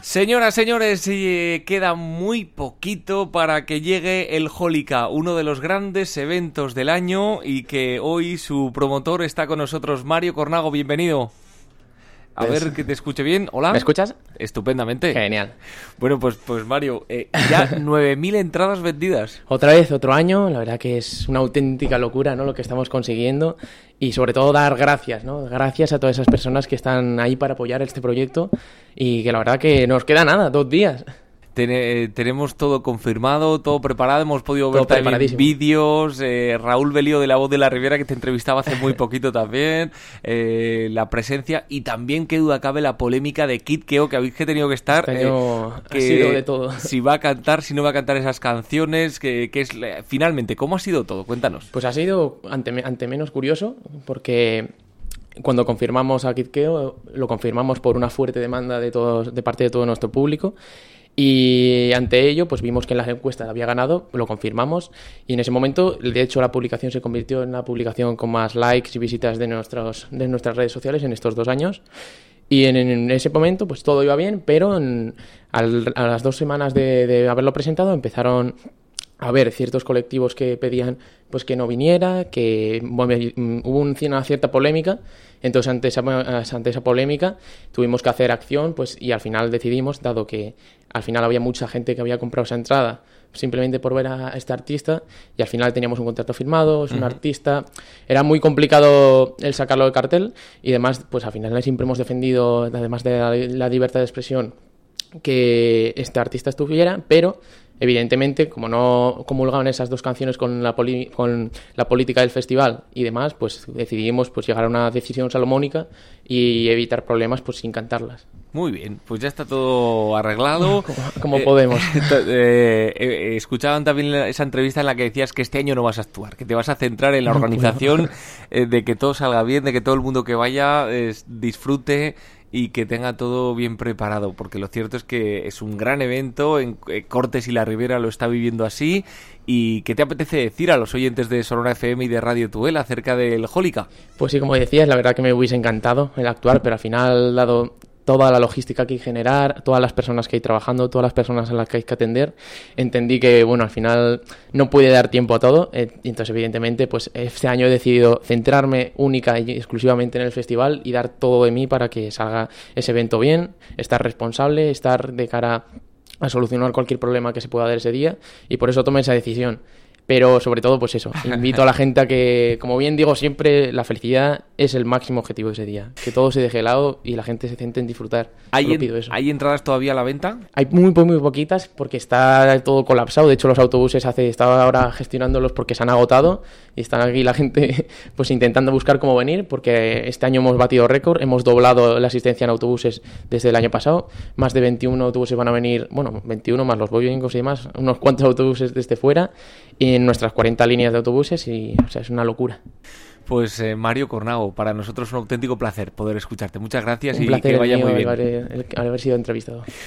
Señoras, señores, queda muy poquito para que llegue el Jólica, uno de los grandes eventos del año y que hoy su promotor está con nosotros. Mario Cornago, bienvenido. A ver que te escuche bien. Hola. ¿Me escuchas? Estupendamente. Genial. Bueno, pues Mario, ya 9.000 entradas vendidas. Otra vez, otro año. La verdad que es una auténtica locura, ¿no? Lo que estamos consiguiendo. Y sobre todo dar gracias, ¿no? Gracias a todas esas personas que están ahí para apoyar este proyecto. Y que la verdad que nos queda nada, 2 días. Tenemos todo confirmado, todo preparado, hemos podido ver también vídeos, Raúl Belío de La Voz de la Riviera, que te entrevistaba hace muy poquito también, la presencia y también, qué duda cabe, la polémica de Kid Keo, que habéis tenido que estar, ha sido de todo. Si va a cantar, si no va a cantar esas canciones, que es finalmente, ¿cómo ha sido todo? Cuéntanos. Pues ha sido ante menos curioso, porque cuando confirmamos a Kid Keo, lo confirmamos por una fuerte demanda de parte de todo nuestro público. Y ante ello, pues vimos que en las encuestas había ganado, lo confirmamos y en ese momento, de hecho, la publicación se convirtió en la publicación con más likes y visitas de nuestras redes sociales en estos 2 años. Y en ese momento, pues todo iba bien, pero a las 2 semanas de haberlo presentado empezaron a haber ciertos colectivos que pedían pues que no viniera, que hubo una cierta polémica. Entonces ante esa polémica tuvimos que hacer acción, pues, y al final decidimos, dado que al final había mucha gente que había comprado esa entrada simplemente por ver a este artista, y al final teníamos un contrato firmado, es un artista, era muy complicado el sacarlo del cartel, y además pues al final siempre hemos defendido, además de la libertad de expresión, que este artista estuviera, pero evidentemente, como no comulgaban esas 2 canciones con la política del festival y demás, pues decidimos pues llegar a una decisión salomónica y evitar problemas pues sin cantarlas. Muy bien, pues ya está todo arreglado. Como podemos. Escuchaban también esa entrevista en la que decías que este año no vas a actuar, que te vas a centrar en la organización, de que todo salga bien, de que todo el mundo que vaya disfrute y que tenga todo bien preparado, porque lo cierto es que es un gran evento, en Cortes y la Ribera lo está viviendo así. ¿Y qué te apetece decir a los oyentes de Sonora FM y de Radio Tudela acerca del Jólica? Pues sí, como decías, la verdad que me hubiese encantado el actuar, pero al final, dado toda la logística que hay que generar, todas las personas que hay trabajando, todas las personas a las que hay que atender, entendí que, bueno, al final no pude dar tiempo a todo, y entonces evidentemente pues este año he decidido centrarme única y exclusivamente en el festival y dar todo de mí para que salga ese evento bien, estar responsable, estar de cara a solucionar cualquier problema que se pueda dar ese día, y por eso tomé esa decisión. Pero sobre todo, pues eso, invito a la gente a que, como bien digo siempre, la felicidad es el máximo objetivo de ese día. Que todo se deje de lado y la gente se centre en disfrutar. ¿Hay entradas todavía a la venta? Hay muy poquitas porque está todo colapsado. De hecho, los autobuses estaba ahora gestionándolos porque se han agotado y están aquí la gente pues intentando buscar cómo venir, porque este año hemos batido récord, hemos doblado la asistencia en autobuses desde el año pasado. Más de 21 autobuses van a venir, bueno, 21 más los boingos y demás, unos cuantos autobuses desde fuera, y en nuestras 40 líneas de autobuses, y o sea, es una locura. Pues Mario Cornago, para nosotros es un auténtico placer poder escucharte. Muchas gracias. Un y placer que vaya mío muy bien. Haber sido entrevistado.